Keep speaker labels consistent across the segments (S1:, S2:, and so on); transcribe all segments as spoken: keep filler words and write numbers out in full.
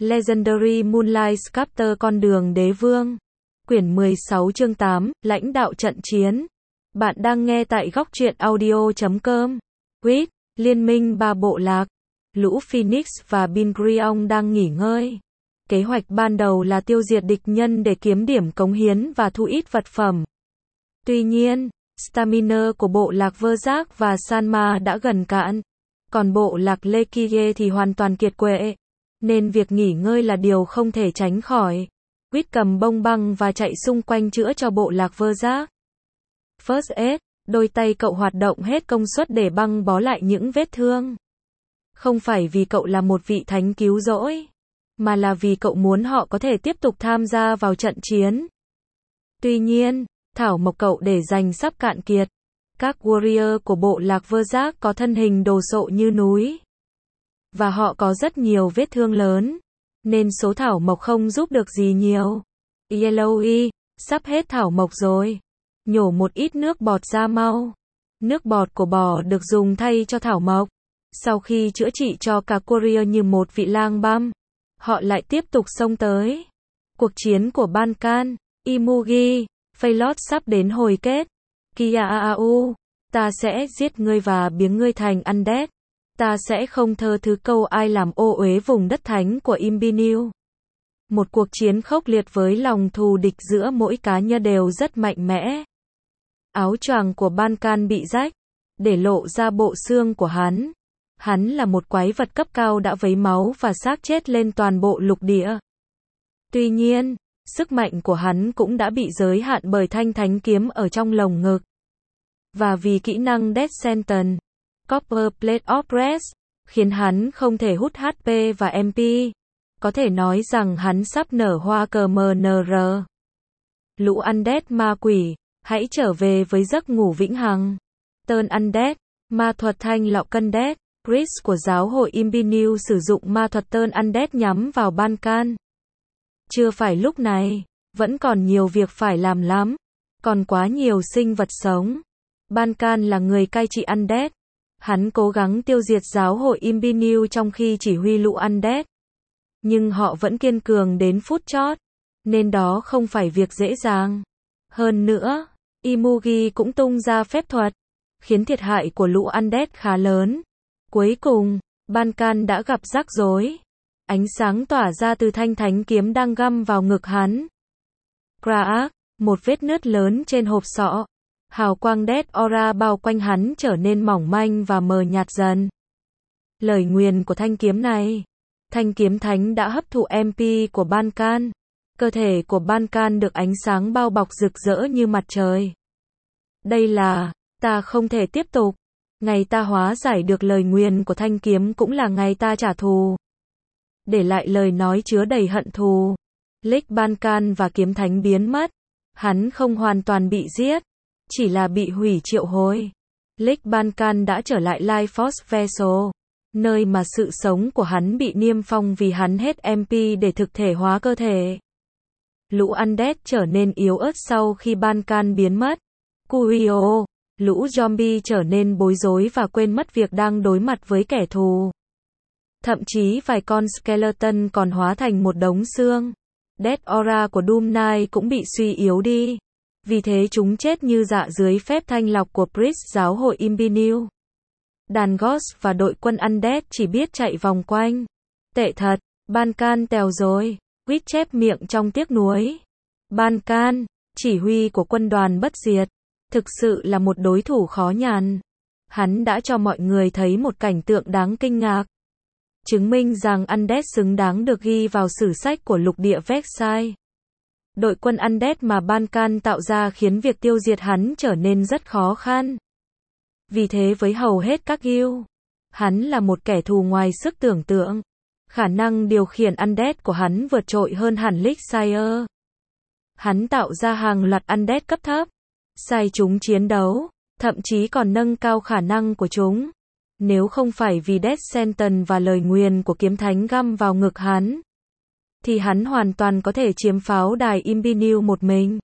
S1: Legendary Moonlight Sculptor Con đường đế vương. Quyển mười sáu chương tám, lãnh đạo trận chiến. Bạn đang nghe tại góc truyện audio chấm com. Quýt, Liên minh ba bộ lạc. Lũ Phoenix và Bingrion đang nghỉ ngơi. Kế hoạch ban đầu là tiêu diệt địch nhân để kiếm điểm cống hiến và thu ít vật phẩm. Tuy nhiên, stamina của bộ lạc Verzac và Sanma đã gần cạn. Còn bộ lạc Lekie thì hoàn toàn kiệt quệ. Nên việc nghỉ ngơi là điều không thể tránh khỏi. Quýt cầm bông băng và chạy xung quanh chữa cho bộ lạc Verzac. First aid, đôi tay cậu hoạt động hết công suất để băng bó lại những vết thương. Không phải vì cậu là một vị thánh cứu rỗi, mà là vì cậu muốn họ có thể tiếp tục tham gia vào trận chiến. Tuy nhiên, thảo mộc cậu để dành sắp cạn kiệt. Các warrior của bộ lạc Verzac có thân hình đồ sộ như núi. Và họ có rất nhiều vết thương lớn. Nên số thảo mộc không giúp được gì nhiều. Yellowy, sắp hết thảo mộc rồi. Nhổ một ít nước bọt ra mau. Nước bọt của bò được dùng thay cho thảo mộc. Sau khi chữa trị cho cả warrior như một vị lang băm, họ lại tiếp tục xông tới. Cuộc chiến của Bankan, Imugi, Phaelot sắp đến hồi kết. Kiaau, ta sẽ giết ngươi và biến ngươi thành undead. Ta sẽ không thơ thứ câu ai làm ô uế vùng đất thánh của Imbiniu. Một cuộc chiến khốc liệt với lòng thù địch giữa mỗi cá nhân đều rất mạnh mẽ. Áo choàng của Bankan bị rách, để lộ ra bộ xương của hắn. Hắn là một quái vật cấp cao đã vấy máu và xác chết lên toàn bộ lục địa. Tuy nhiên, sức mạnh của hắn cũng đã bị giới hạn bởi thanh thánh kiếm ở trong lồng ngực. Và vì kỹ năng Death Sentence, Copper Plate of Rest, khiến hắn không thể hút hát pê và em pê. Có thể nói rằng hắn sắp nở hoa cờ em en rờ. Lũ Undead ma quỷ, hãy trở về với giấc ngủ vĩnh hằng. Turn Undead, ma thuật thanh lọc cân dead. Chris của giáo hội Imbiniu sử dụng ma thuật Turn Undead nhắm vào Bankan. Chưa phải lúc này, vẫn còn nhiều việc phải làm lắm. Còn quá nhiều sinh vật sống. Bankan là người cai trị Undead. Hắn cố gắng tiêu diệt giáo hội Imbiniu trong khi chỉ huy lũ Undead. Nhưng họ vẫn kiên cường đến phút chót. Nên đó không phải việc dễ dàng. Hơn nữa, Imugi cũng tung ra phép thuật, khiến thiệt hại của lũ Undead khá lớn. Cuối cùng, Bankan đã gặp rắc rối. Ánh sáng tỏa ra từ thanh thánh kiếm đang găm vào ngực hắn. Crack, một vết nứt lớn trên hộp sọ. Hào quang Death Aura bao quanh hắn trở nên mỏng manh và mờ nhạt dần. Lời nguyền của thanh kiếm này. Thanh kiếm thánh đã hấp thụ em pê của Bankan. Cơ thể của Bankan được ánh sáng bao bọc rực rỡ như mặt trời. Đây là, ta không thể tiếp tục. Ngày ta hóa giải được lời nguyền của thanh kiếm cũng là ngày ta trả thù. Để lại lời nói chứa đầy hận thù. Lick Bankan và kiếm thánh biến mất. Hắn không hoàn toàn bị giết, chỉ là bị hủy triệu hồi. Lick Bankan đã trở lại Life Force Vessel, nơi mà sự sống của hắn bị niêm phong vì hắn hết em pê để thực thể hóa cơ thể. Lũ Undead trở nên yếu ớt sau khi Bankan biến mất. Kurio, lũ zombie trở nên bối rối và quên mất việc đang đối mặt với kẻ thù. Thậm chí vài con skeleton còn hóa thành một đống xương. Death Aura của Doom Knight cũng bị suy yếu đi. Vì thế chúng chết như dạ dưới phép thanh lọc của Priest giáo hội Imbiniu. Đàn Ghost và đội quân Undead chỉ biết chạy vòng quanh. Tệ thật, Bankan tèo rồi. Quýt chép miệng trong tiếc nuối. Bankan, chỉ huy của quân đoàn bất diệt, thực sự là một đối thủ khó nhằn. Hắn đã cho mọi người thấy một cảnh tượng đáng kinh ngạc. Chứng minh rằng Undead xứng đáng được ghi vào sử sách của lục địa Vexai. Đội quân Undead mà Bankan tạo ra khiến việc tiêu diệt hắn trở nên rất khó khăn. Vì thế với hầu hết các guild, hắn là một kẻ thù ngoài sức tưởng tượng. Khả năng điều khiển Undead của hắn vượt trội hơn hẳn Lixier. Hắn tạo ra hàng loạt Undead cấp thấp, sai chúng chiến đấu, thậm chí còn nâng cao khả năng của chúng. Nếu không phải vì Death Sentence và lời nguyền của kiếm thánh găm vào ngực hắn, thì hắn hoàn toàn có thể chiếm pháo đài Imbiniu một mình.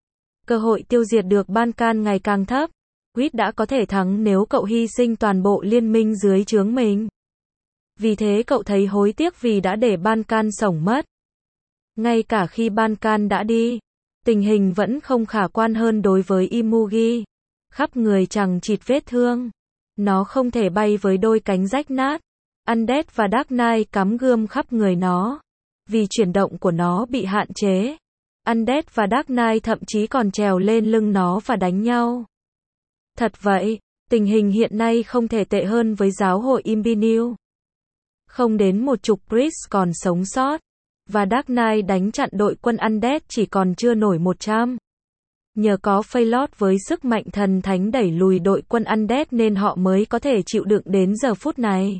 S1: Cơ hội tiêu diệt được Bankan ngày càng thấp. Quýt đã có thể thắng nếu cậu hy sinh toàn bộ liên minh dưới trướng mình. Vì thế cậu thấy hối tiếc vì đã để Ban-can sống mất. Ngay cả khi Ban-can đã đi, tình hình vẫn không khả quan hơn đối với Imugi. Khắp người chằng chịt vết thương. Nó không thể bay với đôi cánh rách nát. Undead và Dark Knight cắm gươm khắp người nó. Vì chuyển động của nó bị hạn chế. Undead và Dark Knight thậm chí còn trèo lên lưng nó và đánh nhau. Thật vậy, tình hình hiện nay không thể tệ hơn với giáo hội Imbinil. Không đến một chục priest còn sống sót. Và Dark Knight đánh chặn đội quân Undead chỉ còn chưa nổi một trăm. Nhờ có Phaelot với sức mạnh thần thánh đẩy lùi đội quân Undead nên họ mới có thể chịu đựng đến giờ phút này.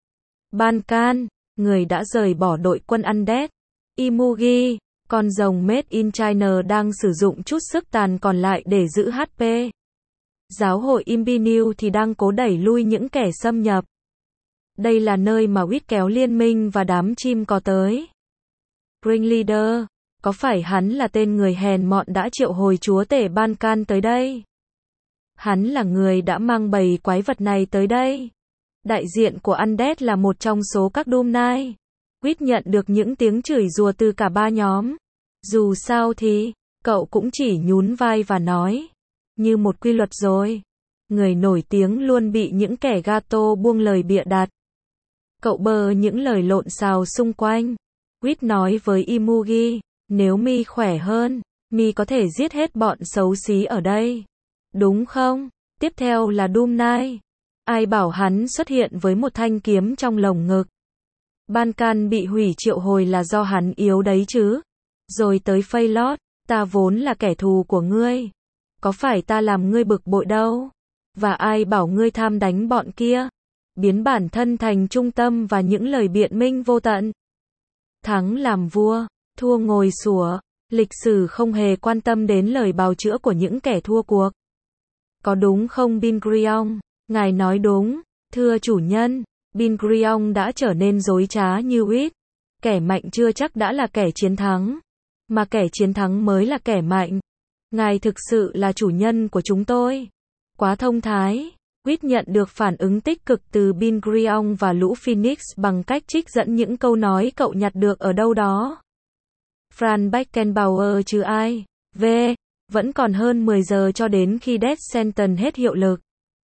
S1: Ban-can, người đã rời bỏ đội quân Undead. Imugi, con rồng Made in China đang sử dụng chút sức tàn còn lại để giữ hát pê. Giáo hội Imbinil thì đang cố đẩy lui những kẻ xâm nhập. Đây là nơi mà Wit kéo liên minh và đám chim có tới. Ringleader, có phải hắn là tên người hèn mọn đã triệu hồi chúa tể Ban-can tới đây? Hắn là người đã mang bầy quái vật này tới đây. Đại diện của Undead là một trong số các Doom Knight. Wit nhận được những tiếng chửi rủa từ cả ba nhóm. Dù sao thì, cậu cũng chỉ nhún vai và nói. Như một quy luật rồi. Người nổi tiếng luôn bị những kẻ gato buông lời bịa đặt. Cậu bơ những lời lộn xào xung quanh. Wit nói với Imugi, nếu mi khỏe hơn, mi có thể giết hết bọn xấu xí ở đây. Đúng không? Tiếp theo là Doom Knight. Ai bảo hắn xuất hiện với một thanh kiếm trong lồng ngực. Ban-can bị hủy triệu hồi là do hắn yếu đấy chứ. Rồi tới Phaelot, ta vốn là kẻ thù của ngươi. Có phải ta làm ngươi bực bội đâu. Và ai bảo ngươi tham đánh bọn kia. Biến bản thân thành trung tâm và những lời biện minh vô tận. Thắng làm vua, thua ngồi sủa. Lịch sử không hề quan tâm đến lời bào chữa của những kẻ thua cuộc. Có đúng không Bingrion? Ngài nói đúng, thưa chủ nhân. Bingrion đã trở nên dối trá như Wit. Kẻ mạnh chưa chắc đã là kẻ chiến thắng. Mà kẻ chiến thắng mới là kẻ mạnh. Ngài thực sự là chủ nhân của chúng tôi. Quá thông thái. Wit nhận được phản ứng tích cực từ Bingrion và lũ Phoenix bằng cách trích dẫn những câu nói cậu nhặt được ở đâu đó. Franz Beckenbauer chứ ai. V. Vẫn còn hơn mười giờ cho đến khi Death Sentence hết hiệu lực.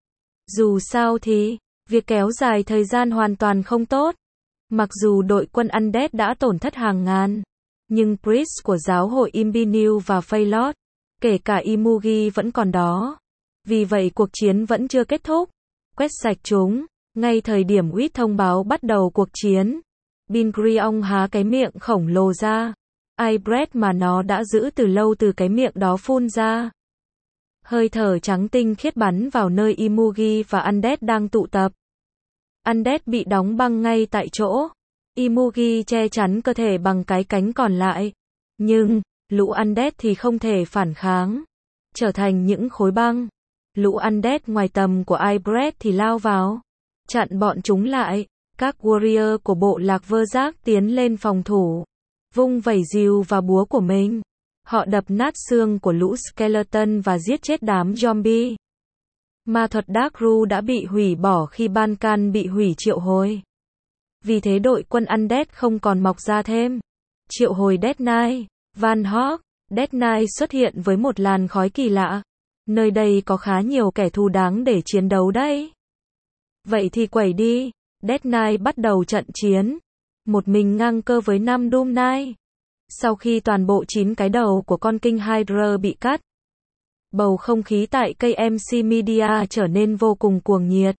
S1: Dù sao thì, việc kéo dài thời gian hoàn toàn không tốt. Mặc dù đội quân Undead đã tổn thất hàng ngàn, nhưng priest của giáo hội Imbinil và Phaelot, kể cả Imugi vẫn còn đó. Vì vậy cuộc chiến vẫn chưa kết thúc. Quét sạch chúng. Ngay thời điểm Wit thông báo bắt đầu cuộc chiến, Bingrion há cái miệng khổng lồ ra. Ai breath mà nó đã giữ từ lâu từ cái miệng đó phun ra. Hơi thở trắng tinh khiết bắn vào nơi Imugi và Undead đang tụ tập. Undead bị đóng băng ngay tại chỗ. Imugi che chắn cơ thể bằng cái cánh còn lại. Nhưng, lũ Undead thì không thể phản kháng. Trở thành những khối băng. Lũ Undead ngoài tầm của Ibret thì lao vào. Chặn bọn chúng lại. Các warrior của bộ lạc vơ giác tiến lên phòng thủ. Vung vẩy rìu và búa của mình. Họ đập nát xương của lũ skeleton và giết chết đám zombie. Ma thuật Dark Ru đã bị hủy bỏ khi Ban-can bị hủy triệu hồi. Vì thế đội quân Undead không còn mọc ra thêm. Triệu hồi Death Knight. Van Hawk. Death Knight xuất hiện với một làn khói kỳ lạ. Nơi đây có khá nhiều kẻ thù đáng để chiến đấu đấy. Vậy thì quẩy đi. Death Knight bắt đầu trận chiến. Một mình ngang cơ với năm Doom Knight. Sau khi toàn bộ chín cái đầu của con King Hydra bị cắt, bầu không khí tại ca em xê Media trở nên vô cùng cuồng nhiệt.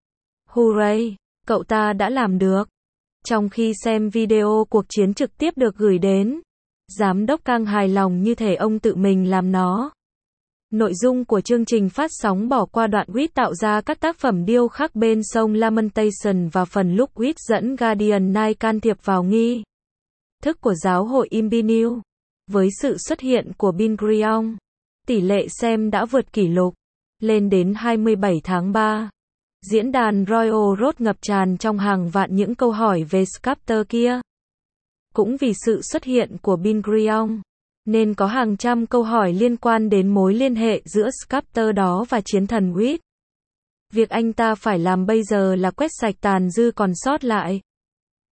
S1: Hooray! Cậu ta đã làm được. Trong khi xem video cuộc chiến trực tiếp được gửi đến, giám đốc Kang hài lòng như thể ông tự mình làm nó. Nội dung của chương trình phát sóng bỏ qua đoạn Wit tạo ra các tác phẩm điêu khắc bên sông Lamentation và phần lúc Wit dẫn Guardian Knight can thiệp vào nghi thức của giáo hội Imbinil. Với sự xuất hiện của Bingrion, tỷ lệ xem đã vượt kỷ lục, lên đến hai mươi bảy tháng ba. Diễn đàn Royal Road ngập tràn trong hàng vạn những câu hỏi về Sculptor kia. Cũng vì sự xuất hiện của Bingrion, nên có hàng trăm câu hỏi liên quan đến mối liên hệ giữa Sculptor đó và chiến thần Wit. Việc anh ta phải làm bây giờ là quét sạch tàn dư còn sót lại.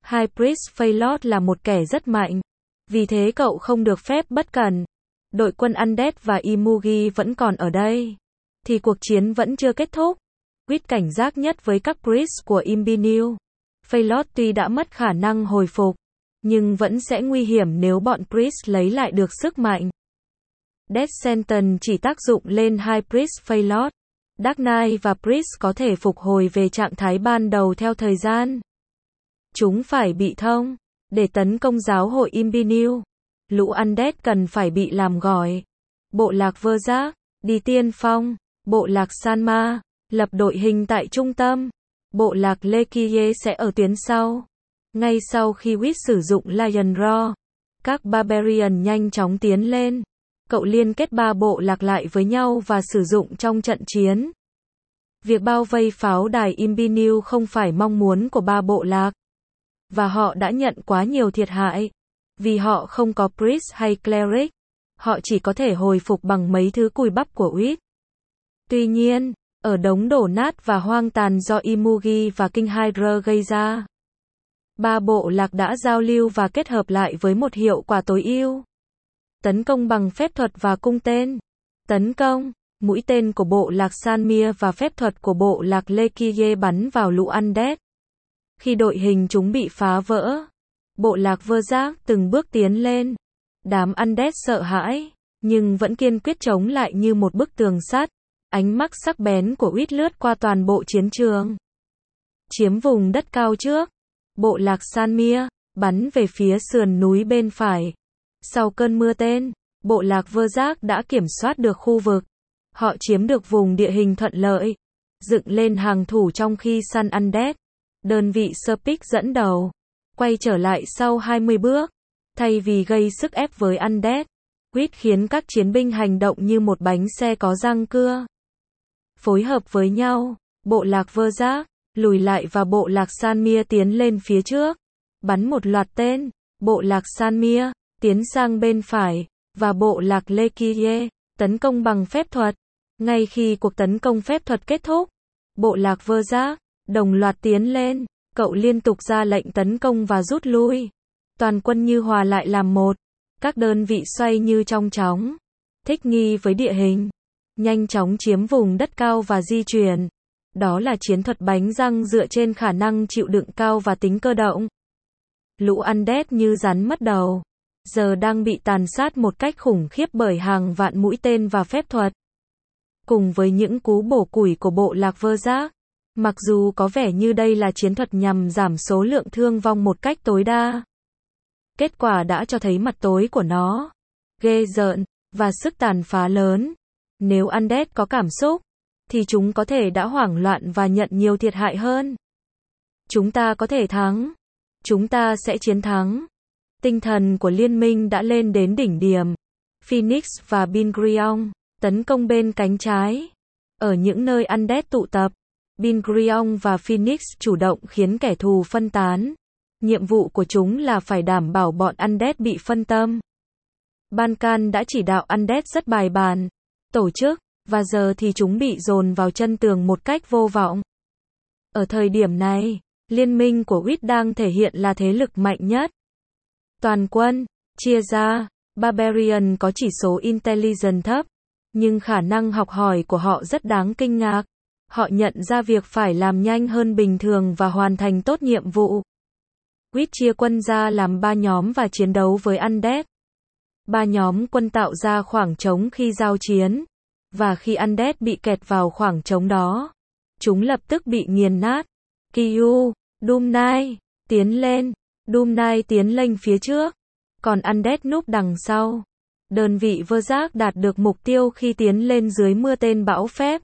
S1: High Priest Phaelot là một kẻ rất mạnh. Vì thế cậu không được phép bất cẩn. Đội quân Undead và Imugi vẫn còn ở đây. Thì cuộc chiến vẫn chưa kết thúc. Quýt cảnh giác nhất với các Priest của Imbiniu. Phaelot tuy đã mất khả năng hồi phục, nhưng vẫn sẽ nguy hiểm nếu bọn Priest lấy lại được sức mạnh. Death Sentence chỉ tác dụng lên High Priest Phaelot. Dark Knight và Priest có thể phục hồi về trạng thái ban đầu theo thời gian. Chúng phải bị thông. Để tấn công giáo hội Imbiniu, lũ Undead cần phải bị làm gỏi. Bộ lạc Vơ Giác, đi tiên phong. Bộ lạc Sanma, lập đội hình tại trung tâm. Bộ lạc Lekiye sẽ ở tuyến sau. Ngay sau khi Wit sử dụng Lion Roar, các Barbarian nhanh chóng tiến lên. Cậu liên kết ba bộ lạc lại với nhau và sử dụng trong trận chiến. Việc bao vây pháo đài Imbiniu không phải mong muốn của ba bộ lạc. Và họ đã nhận quá nhiều thiệt hại. Vì họ không có Priest hay Cleric. Họ chỉ có thể hồi phục bằng mấy thứ cùi bắp của Wit. Tuy nhiên, ở đống đổ nát và hoang tàn do Imugi và King Hydra gây ra, ba bộ lạc đã giao lưu và kết hợp lại với một hiệu quả tối ưu. Tấn công bằng phép thuật và cung tên. Tấn công, mũi tên của bộ lạc Sanmia và phép thuật của bộ lạc Lekiye bắn vào lũ Undead. Khi đội hình chúng bị phá vỡ, bộ lạc Vơ Giác từng bước tiến lên. Đám Undead sợ hãi, nhưng vẫn kiên quyết chống lại như một bức tường sắt. Ánh mắt sắc bén của Wit lướt qua toàn bộ chiến trường. Chiếm vùng đất cao trước. Bộ lạc Sanmia, bắn về phía sườn núi bên phải. Sau cơn mưa tên, bộ lạc Vơ Giác đã kiểm soát được khu vực. Họ chiếm được vùng địa hình thuận lợi. Dựng lên hàng thủ trong khi săn Undead. Đơn vị Serpic dẫn đầu. Quay trở lại sau hai mươi bước. Thay vì gây sức ép với Undead, Wit khiến các chiến binh hành động như một bánh xe có răng cưa. Phối hợp với nhau, bộ lạc Vơ Giác lùi lại và bộ lạc Sanmia tiến lên phía trước. Bắn một loạt tên, bộ lạc Sanmia tiến sang bên phải, và bộ lạc Lekiye tấn công bằng phép thuật. Ngay khi cuộc tấn công phép thuật kết thúc, bộ lạc Vơ Giác đồng loạt tiến lên. Cậu liên tục ra lệnh tấn công và rút lui. Toàn quân như hòa lại làm một. Các đơn vị xoay như trong chóng. Thích nghi với địa hình. Nhanh chóng chiếm vùng đất cao và di chuyển. Đó là chiến thuật bánh răng dựa trên khả năng chịu đựng cao và tính cơ động. Lũ Undead như rắn mất đầu. Giờ đang bị tàn sát một cách khủng khiếp bởi hàng vạn mũi tên và phép thuật. Cùng với những cú bổ củi của bộ lạc Vơ Giác. Mặc dù có vẻ như đây là chiến thuật nhằm giảm số lượng thương vong một cách tối đa. Kết quả đã cho thấy mặt tối của nó. Ghê rợn, và sức tàn phá lớn. Nếu Undead có cảm xúc, thì chúng có thể đã hoảng loạn và nhận nhiều thiệt hại hơn. Chúng ta có thể thắng. Chúng ta sẽ chiến thắng. Tinh thần của liên minh đã lên đến đỉnh điểm. Phoenix và Bingrion tấn công bên cánh trái. Ở những nơi Undead tụ tập, Bingrion và Phoenix chủ động khiến kẻ thù phân tán. Nhiệm vụ của chúng là phải đảm bảo bọn Undead bị phân tâm. Bankan đã chỉ đạo Undead rất bài bản, tổ chức, và giờ thì chúng bị dồn vào chân tường một cách vô vọng. Ở thời điểm này, liên minh của Wit đang thể hiện là thế lực mạnh nhất. Toàn quân, chia ra, Barbarian có chỉ số intelligence thấp, nhưng khả năng học hỏi của họ rất đáng kinh ngạc. Họ nhận ra việc phải làm nhanh hơn bình thường và hoàn thành tốt nhiệm vụ. Wit chia quân ra làm ba nhóm và chiến đấu với Undead. Ba nhóm quân tạo ra khoảng trống khi giao chiến. Và khi Undead bị kẹt vào khoảng trống đó, chúng lập tức bị nghiền nát. Kyu, Doom Knight, tiến lên. Doom Knight tiến lên phía trước. Còn Undead núp đằng sau. Đơn vị Vơ Giác đạt được mục tiêu khi tiến lên dưới mưa tên bão phép.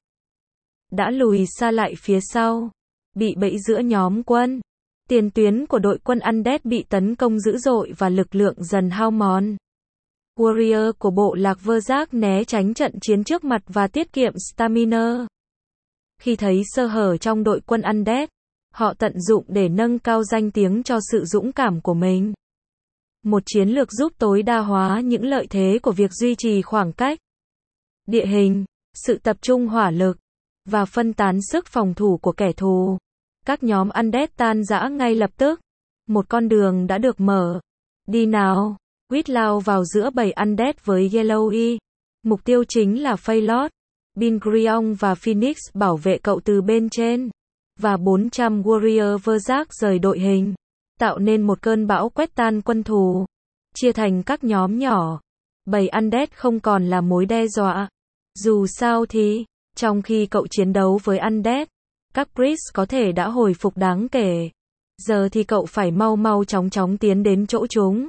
S1: Đã lùi xa lại phía sau. Bị bẫy giữa nhóm quân. Tiền tuyến của đội quân Undead bị tấn công dữ dội và lực lượng dần hao mòn. Warrior của bộ lạc Vơ Giác né tránh trận chiến trước mặt và tiết kiệm stamina. Khi thấy sơ hở trong đội quân Undead, họ tận dụng để nâng cao danh tiếng cho sự dũng cảm của mình. Một chiến lược giúp tối đa hóa những lợi thế của việc duy trì khoảng cách, địa hình, sự tập trung hỏa lực, và phân tán sức phòng thủ của kẻ thù. Các nhóm Undead tan rã ngay lập tức. Một con đường đã được mở. Đi nào. Quýt lao vào giữa bầy undead với Yellowy. Mục tiêu chính là Phaelot. Bingrion và Phoenix bảo vệ cậu từ bên trên. Và bốn trăm Warrior Verzak rời đội hình. Tạo nên một cơn bão quét tan quân thù. Chia thành các nhóm nhỏ. Bầy undead không còn là mối đe dọa. Dù sao thì, trong khi cậu chiến đấu với undead, các priest có thể đã hồi phục đáng kể. Giờ thì cậu phải mau mau chóng chóng tiến đến chỗ chúng.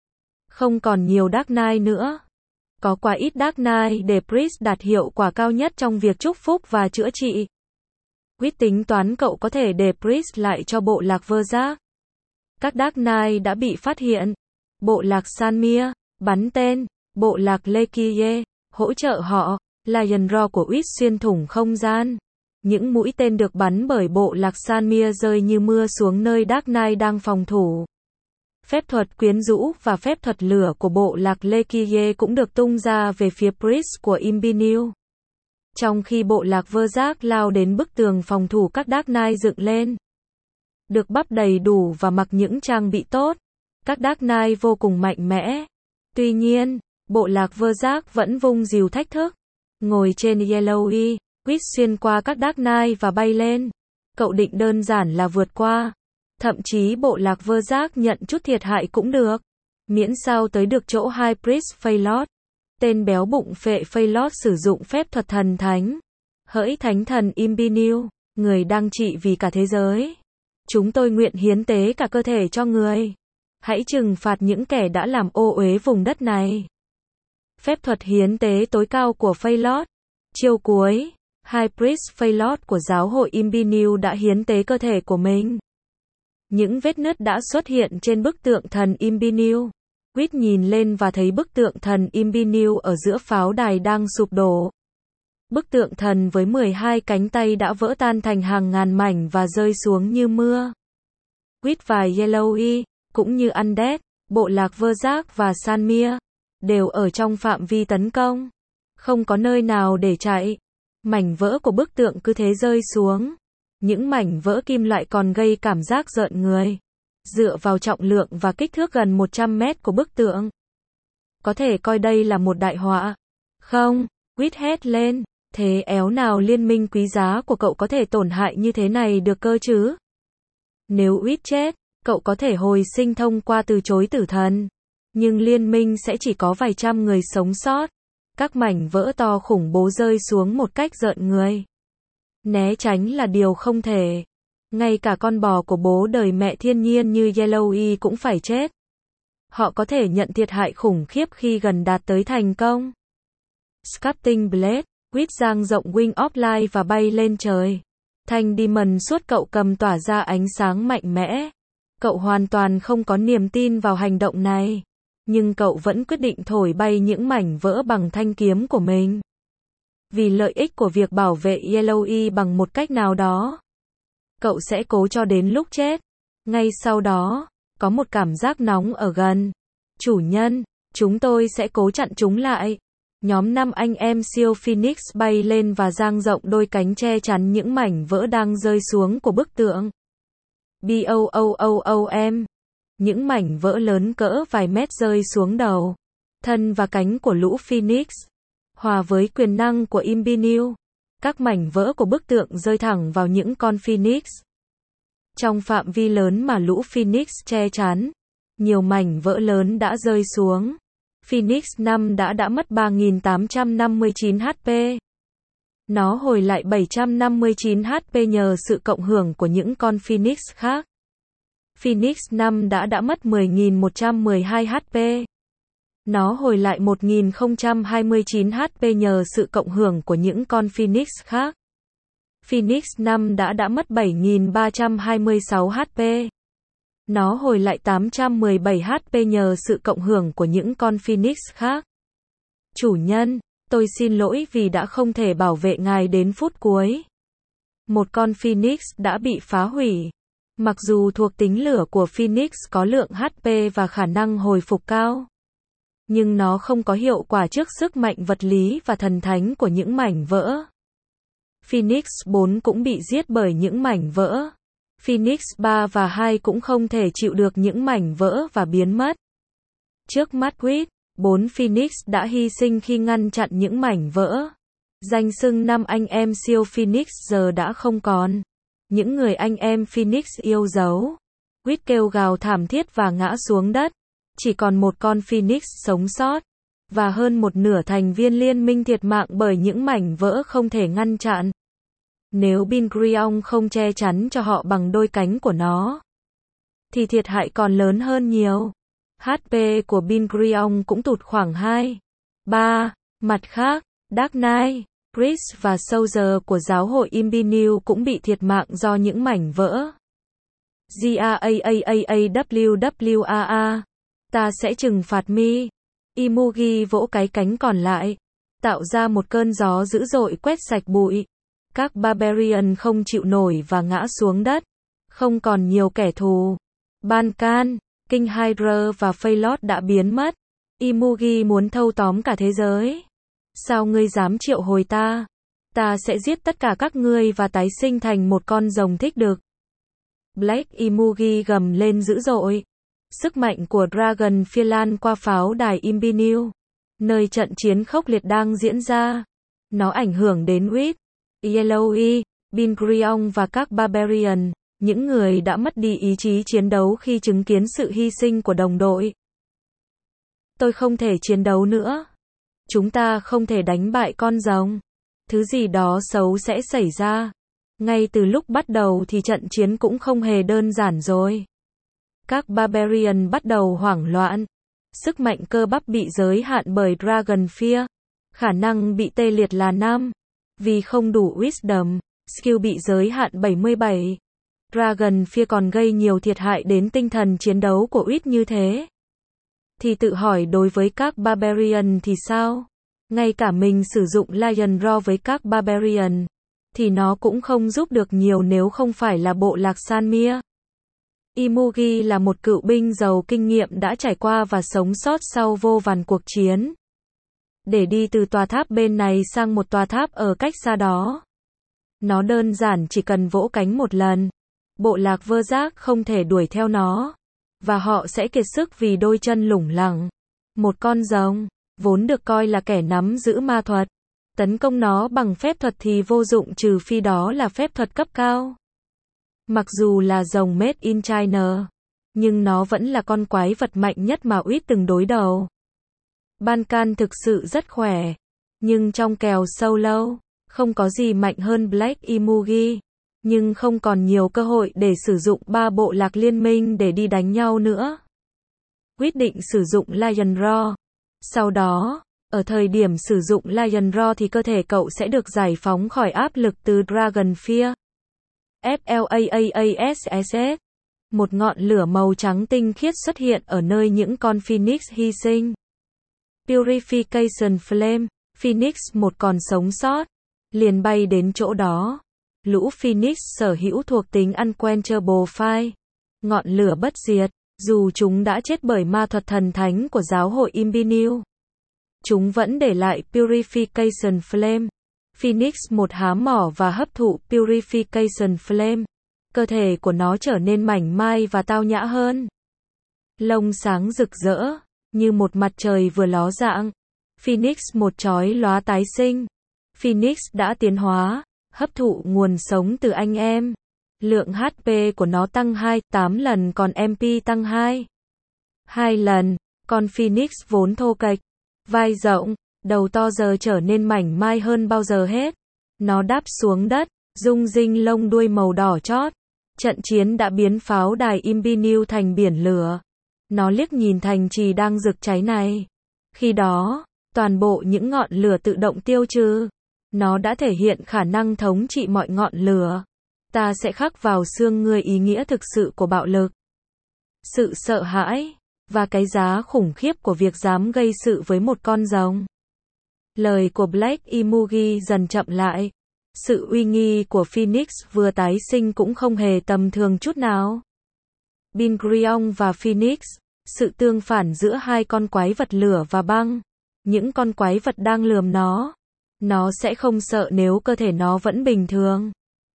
S1: Không còn nhiều Dark Knight nữa. Có quá ít Dark Knight để priest đạt hiệu quả cao nhất trong việc chúc phúc và chữa trị. Quyết tính toán cậu có thể để priest lại cho bộ lạc Verzak. Các Dark Knight đã bị phát hiện. Bộ lạc Sanmir, bắn tên. Bộ lạc Lekiye, hỗ trợ họ. Lion Roar của Witch xuyên thủng không gian. Những mũi tên được bắn bởi bộ lạc Sanmir rơi như mưa xuống nơi Dark Knight đang phòng thủ. Phép thuật quyến rũ và phép thuật lửa của bộ lạc Lekiye cũng được tung ra về phía priest của Imbinil. Trong khi bộ lạc Verzak lao đến bức tường phòng thủ các Dark Knight dựng lên. Được bắp đầy đủ và mặc những trang bị tốt. Các Dark Knight vô cùng mạnh mẽ. Tuy nhiên, bộ lạc Verzak vẫn vung rìu thách thức. Ngồi trên Yellowy, Quýt xuyên qua các Dark Knight và bay lên. Cậu định đơn giản là vượt qua. Thậm chí bộ lạc Verzak nhận chút thiệt hại cũng được. Miễn sao tới được chỗ High Priest Phaelot. Tên béo bụng phệ Phaelot sử dụng phép thuật thần thánh. Hỡi thánh thần Imbinil, người đang trị vì cả thế giới. Chúng tôi nguyện hiến tế cả cơ thể cho người. Hãy trừng phạt những kẻ đã làm ô uế vùng đất này. Phép thuật hiến tế tối cao của Phaelot. Chiêu cuối, High Priest Phaelot của giáo hội Imbinil đã hiến tế cơ thể của mình. Những vết nứt đã xuất hiện trên bức tượng thần Imbinil. Quýt nhìn lên và thấy bức tượng thần Imbinil ở giữa pháo đài đang sụp đổ. Bức tượng thần với mười hai cánh tay đã vỡ tan thành hàng ngàn mảnh và rơi xuống như mưa. Quýt và Yellowy, cũng như undead, bộ lạc Verzak và Sanmir, đều ở trong phạm vi tấn công. Không có nơi nào để chạy. Mảnh vỡ của bức tượng cứ thế rơi xuống. Những mảnh vỡ kim loại còn gây cảm giác rợn người. Dựa vào trọng lượng và kích thước gần một trăm mét của bức tượng. Có thể coi đây là một đại họa. Không, Quýt hét lên. Thế éo nào liên minh quý giá của cậu có thể tổn hại như thế này được cơ chứ? Nếu Quýt chết, cậu có thể hồi sinh thông qua từ chối tử thần. Nhưng liên minh sẽ chỉ có vài trăm người sống sót. Các mảnh vỡ to khủng bố rơi xuống một cách rợn người. Né tránh là điều không thể. Ngay cả con bò của bố đời mẹ thiên nhiên như Yellowy cũng phải chết. Họ có thể nhận thiệt hại khủng khiếp khi gần đạt tới thành công. Sculpting Blade, Quýt dang rộng Wing of Light và bay lên trời. Thanh Demon suốt cậu cầm tỏa ra ánh sáng mạnh mẽ. Cậu hoàn toàn không có niềm tin vào hành động này. Nhưng cậu vẫn quyết định thổi bay những mảnh vỡ bằng thanh kiếm của mình. Vì lợi ích của việc bảo vệ Yellowy bằng một cách nào đó. Cậu sẽ cố cho đến lúc chết. Ngay sau đó, có một cảm giác nóng ở gần. Chủ nhân, chúng tôi sẽ cố chặn chúng lại. Nhóm năm anh em siêu Phoenix bay lên và dang rộng đôi cánh che chắn những mảnh vỡ đang rơi xuống của bức tượng. Boom. Những mảnh vỡ lớn cỡ vài mét rơi xuống đầu, thân và cánh của lũ Phoenix. Hòa với quyền năng của Imbinil, các mảnh vỡ của bức tượng rơi thẳng vào những con Phoenix. Trong phạm vi lớn mà lũ Phoenix che chắn, nhiều mảnh vỡ lớn đã rơi xuống. Phoenix năm đã đã mất ba nghìn tám trăm năm mươi chín hát pê. Nó hồi lại bảy trăm năm mươi chín hát pê nhờ sự cộng hưởng của những con Phoenix khác. Phoenix năm đã đã mất mười nghìn một trăm mười hai hát pê. Nó hồi lại một nghìn không trăm hai mươi chín hát pê nhờ sự cộng hưởng của những con Phoenix khác. Phoenix năm đã đã mất bảy nghìn ba trăm hai mươi sáu hát pê. Nó hồi lại tám trăm mười bảy hát pê nhờ sự cộng hưởng của những con Phoenix khác. Chủ nhân, tôi xin lỗi vì đã không thể bảo vệ ngài đến phút cuối. Một con Phoenix đã bị phá hủy. Mặc dù thuộc tính lửa của Phoenix có lượng hát pê và khả năng hồi phục cao, nhưng nó không có hiệu quả trước sức mạnh vật lý và thần thánh của những mảnh vỡ. Phoenix bốn cũng bị giết bởi những mảnh vỡ. Phoenix ba và hai cũng không thể chịu được những mảnh vỡ và biến mất. Trước mắt Quýt, bốn Phoenix đã hy sinh khi ngăn chặn những mảnh vỡ. Danh xưng năm anh em siêu Phoenix giờ đã không còn. Những người anh em Phoenix yêu dấu. Quýt kêu gào thảm thiết và ngã xuống đất. Chỉ còn một con Phoenix sống sót. Và hơn một nửa thành viên liên minh thiệt mạng bởi những mảnh vỡ không thể ngăn chặn. Nếu Bin Gurion không che chắn cho họ bằng đôi cánh của nó, thì thiệt hại còn lớn hơn nhiều. hát pê của Bin Gurion cũng tụt khoảng hai, ba. Mặt khác, Dark Knight, Chris và Soldier của giáo hội Imbinew cũng bị thiệt mạng do những mảnh vỡ. Gaaaawaa. Ta sẽ trừng phạt mi. Imugi vỗ cái cánh còn lại, tạo ra một cơn gió dữ dội quét sạch bụi. Các Barbarian không chịu nổi và ngã xuống đất. Không còn nhiều kẻ thù. Bankan, King Hydra và Phaelot đã biến mất. Imugi muốn thâu tóm cả thế giới. Sao ngươi dám triệu hồi ta? Ta sẽ giết tất cả các ngươi và tái sinh thành một con rồng thích đực. Black Imugi gầm lên dữ dội. Sức mạnh của Dragon Fear lan qua pháo đài Imbinew, nơi trận chiến khốc liệt đang diễn ra. Nó ảnh hưởng đến Quýt, Yellowy, Bin Gurion và các Barbarian, những người đã mất đi ý chí chiến đấu khi chứng kiến sự hy sinh của đồng đội. Tôi không thể chiến đấu nữa. Chúng ta không thể đánh bại con rồng. Thứ gì đó xấu sẽ xảy ra. Ngay từ lúc bắt đầu thì trận chiến cũng không hề đơn giản rồi. Các Barbarian bắt đầu hoảng loạn. Sức mạnh cơ bắp bị giới hạn bởi Dragon Fear. Khả năng bị tê liệt là năm. Vì không đủ Wisdom, skill bị giới hạn bảy mươi bảy. Dragon Fear còn gây nhiều thiệt hại đến tinh thần chiến đấu của Quýt như thế. Thì tự hỏi đối với các Barbarian thì sao? Ngay cả mình sử dụng Lion Roar với các Barbarian, thì nó cũng không giúp được nhiều nếu không phải là bộ lạc Sanmia. Imugi là một cựu binh giàu kinh nghiệm đã trải qua và sống sót sau vô vàn cuộc chiến. Để đi từ tòa tháp bên này sang một tòa tháp ở cách xa đó, nó đơn giản chỉ cần vỗ cánh một lần. Bộ lạc vơ giác không thể đuổi theo nó, và họ sẽ kiệt sức vì đôi chân lủng lẳng. Một con rồng, vốn được coi là kẻ nắm giữ ma thuật, tấn công nó bằng phép thuật thì vô dụng trừ phi đó là phép thuật cấp cao. Mặc dù là rồng made in China, nhưng nó vẫn là con quái vật mạnh nhất mà Quýt từng đối đầu. Bankan thực sự rất khỏe, nhưng trong kèo solo, không có gì mạnh hơn Black Imugi, nhưng không còn nhiều cơ hội để sử dụng ba bộ lạc liên minh để đi đánh nhau nữa. Quyết định sử dụng Lion Roar. Sau đó, ở thời điểm sử dụng Lion Roar thì cơ thể cậu sẽ được giải phóng khỏi áp lực từ Dragon Fear. Flash. Một ngọn lửa màu trắng tinh khiết xuất hiện ở nơi những con Phoenix hy sinh. Purification Flame. Phoenix một còn sống sót, liền bay đến chỗ đó. Lũ Phoenix sở hữu thuộc tính Unquenchable Fire. Ngọn lửa bất diệt, dù chúng đã chết bởi ma thuật thần thánh của giáo hội Imbinew. Chúng vẫn để lại Purification Flame. Phoenix một há mỏ và hấp thụ Purification Flame. Cơ thể của nó trở nên mảnh mai và tao nhã hơn. Lông sáng rực rỡ, như một mặt trời vừa ló dạng. Phoenix một chói lóa tái sinh. Phoenix đã tiến hóa, hấp thụ nguồn sống từ anh em. Lượng hát pê của nó tăng hai, tám lần còn em pê tăng hai. hai lần, con Phoenix vốn thô kệch, vai rộng, đầu to giờ trở nên mảnh mai hơn bao giờ hết. Nó đáp xuống đất, rung rinh lông đuôi màu đỏ chót. Trận chiến đã biến pháo đài Imbinew thành biển lửa. Nó liếc nhìn thành trì đang rực cháy này. Khi đó, toàn bộ những ngọn lửa tự động tiêu trừ. Nó đã thể hiện khả năng thống trị mọi ngọn lửa. Ta sẽ khắc vào xương ngươi ý nghĩa thực sự của bạo lực, sự sợ hãi, và cái giá khủng khiếp của việc dám gây sự với một con rồng. Lời của Black Imugi dần chậm lại. Sự uy nghi của Phoenix vừa tái sinh cũng không hề tầm thường chút nào. Bin Gurion và Phoenix, sự tương phản giữa hai con quái vật lửa và băng. Những con quái vật đang lườm nó. Nó sẽ không sợ nếu cơ thể nó vẫn bình thường.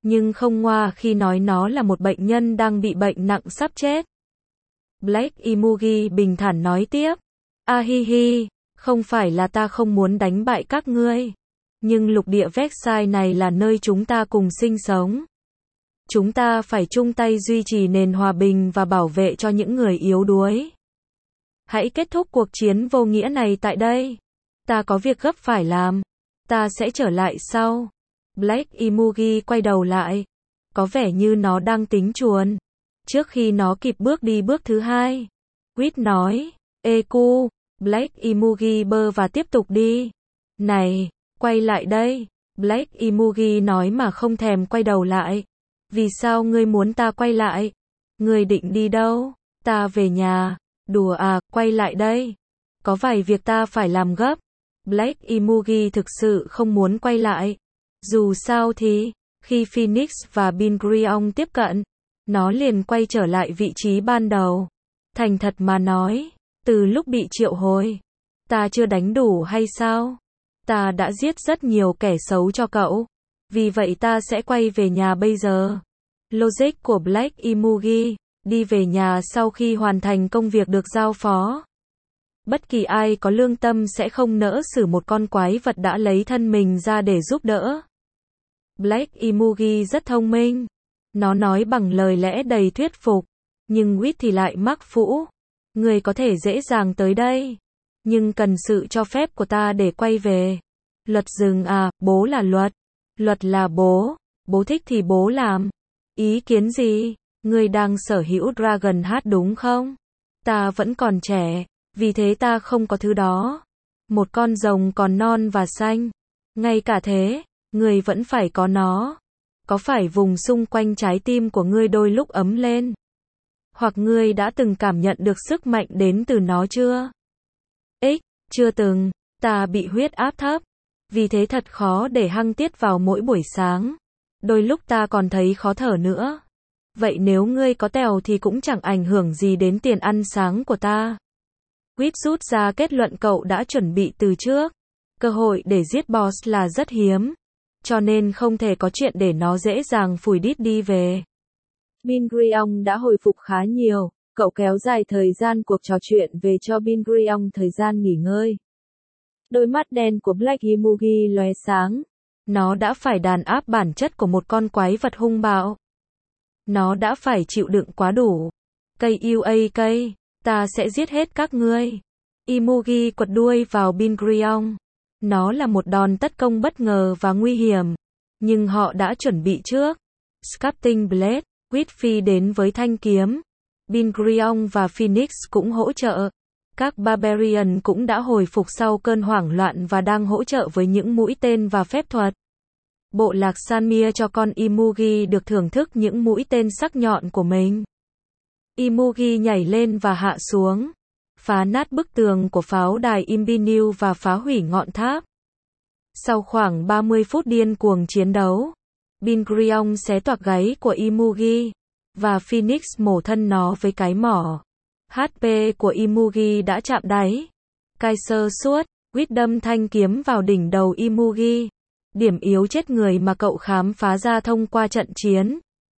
S1: nhưng không ngoa khi nói nó là một bệnh nhân đang bị bệnh nặng sắp chết. Black Emoji bình thản nói tiếp. A hi hi, không phải là ta không muốn đánh bại các ngươi. Nhưng lục địa Vexai này là nơi chúng ta cùng sinh sống. Chúng ta phải chung tay duy trì nền hòa bình và bảo vệ cho những người yếu đuối. Hãy kết thúc cuộc chiến vô nghĩa này tại đây. Ta có việc gấp phải làm. Ta sẽ trở lại sau. Black Emoji quay đầu lại. Có vẻ như nó đang tính chuồn. Trước khi nó kịp bước đi bước thứ hai. Quýt nói. Ê cu. Black Emoji bơ và tiếp tục đi. Này, quay lại đây. Black Emoji nói mà không thèm quay đầu lại. Vì sao ngươi muốn ta quay lại? Ngươi định đi đâu? Ta về nhà. Đùa à, quay lại đây. Có vài việc ta phải làm gấp. Black Emoji thực sự không muốn quay lại. Dù sao thì, khi Phoenix và Bingrion tiếp cận, nó liền quay trở lại vị trí ban đầu. Thành thật mà nói, từ lúc bị triệu hồi, ta chưa đánh đủ hay sao? Ta đã giết rất nhiều kẻ xấu cho cậu. Vì vậy ta sẽ quay về nhà bây giờ. Logic của Black Emoji, đi về nhà sau khi hoàn thành công việc được giao phó. Bất kỳ ai có lương tâm sẽ không nỡ xử một con quái vật đã lấy thân mình ra để giúp đỡ. Black Emoji rất thông minh. Nó nói bằng lời lẽ đầy thuyết phục. Nhưng Quýt thì lại mắc phũ. Người có thể dễ dàng tới đây. Nhưng cần sự cho phép của ta để quay về. Luật rừng à, bố là luật. Luật là bố. Bố thích thì bố làm. Ý kiến gì? Ngươi đang sở hữu Dragon Heart đúng không? Ta vẫn còn trẻ. Vì thế ta không có thứ đó. Một con rồng còn non và xanh. Ngay cả thế, ngươi vẫn phải có nó. Có phải vùng xung quanh trái tim của ngươi đôi lúc ấm lên? Hoặc ngươi đã từng cảm nhận được sức mạnh đến từ nó chưa? Ích, chưa từng. Ta bị huyết áp thấp. Vì thế thật khó để hăng tiết vào mỗi buổi sáng. Đôi lúc ta còn thấy khó thở nữa. Vậy nếu ngươi có tèo thì cũng chẳng ảnh hưởng gì đến tiền ăn sáng của ta. Quýt rút ra kết luận cậu đã chuẩn bị từ trước. Cơ hội để giết boss là rất hiếm. Cho nên không thể có chuyện để nó dễ dàng phủi đít đi về. Bingrion đã hồi phục khá nhiều. Cậu kéo dài thời gian cuộc trò chuyện về cho Bingrion thời gian nghỉ ngơi. Đôi mắt đen của Black Emoji lóe sáng. Nó đã phải đàn áp bản chất của một con quái vật hung bạo. Nó đã phải chịu đựng quá đủ. Cây u a cây, ta sẽ giết hết các ngươi. Emoji quật đuôi vào Bingrion. Nó là một đòn tấn công bất ngờ và nguy hiểm. Nhưng họ đã chuẩn bị trước. Sculpting Blade, Quýt phi đến với thanh kiếm. Bingrion và Phoenix cũng hỗ trợ. Các Barbarian cũng đã hồi phục sau cơn hoảng loạn và đang hỗ trợ với những mũi tên và phép thuật. Bộ lạc Sanmia cho con Emoji được thưởng thức những mũi tên sắc nhọn của mình. Emoji nhảy lên và hạ xuống. Phá nát bức tường của pháo đài Imbinu và phá hủy ngọn tháp. Sau khoảng ba mươi phút điên cuồng chiến đấu, Bingrion xé toạc gáy của Emoji. Và Phoenix mổ thân nó với cái mỏ. hát pê của Emoji đã chạm đáy. Kaiser suốt, Quýt đâm thanh kiếm vào đỉnh đầu Emoji. Điểm yếu chết người mà cậu khám phá ra thông qua trận chiến.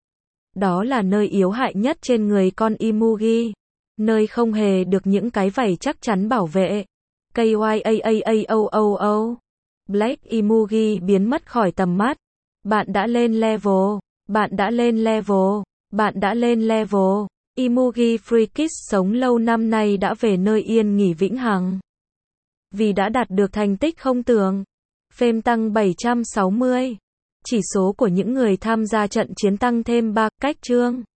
S1: Đó là nơi yếu hại nhất trên người con Emoji. Nơi không hề được những cái vảy chắc chắn bảo vệ. K Y A A A O O O. Black Emoji biến mất khỏi tầm mắt. Bạn đã lên level. Bạn đã lên level. Bạn đã lên level. Emoji Free Kids sống lâu năm nay đã về nơi yên nghỉ vĩnh hằng. Vì đã đạt được thành tích không tưởng. Fame tăng bảy trăm sáu mươi. Chỉ số của những người tham gia trận chiến tăng thêm ba cách chương.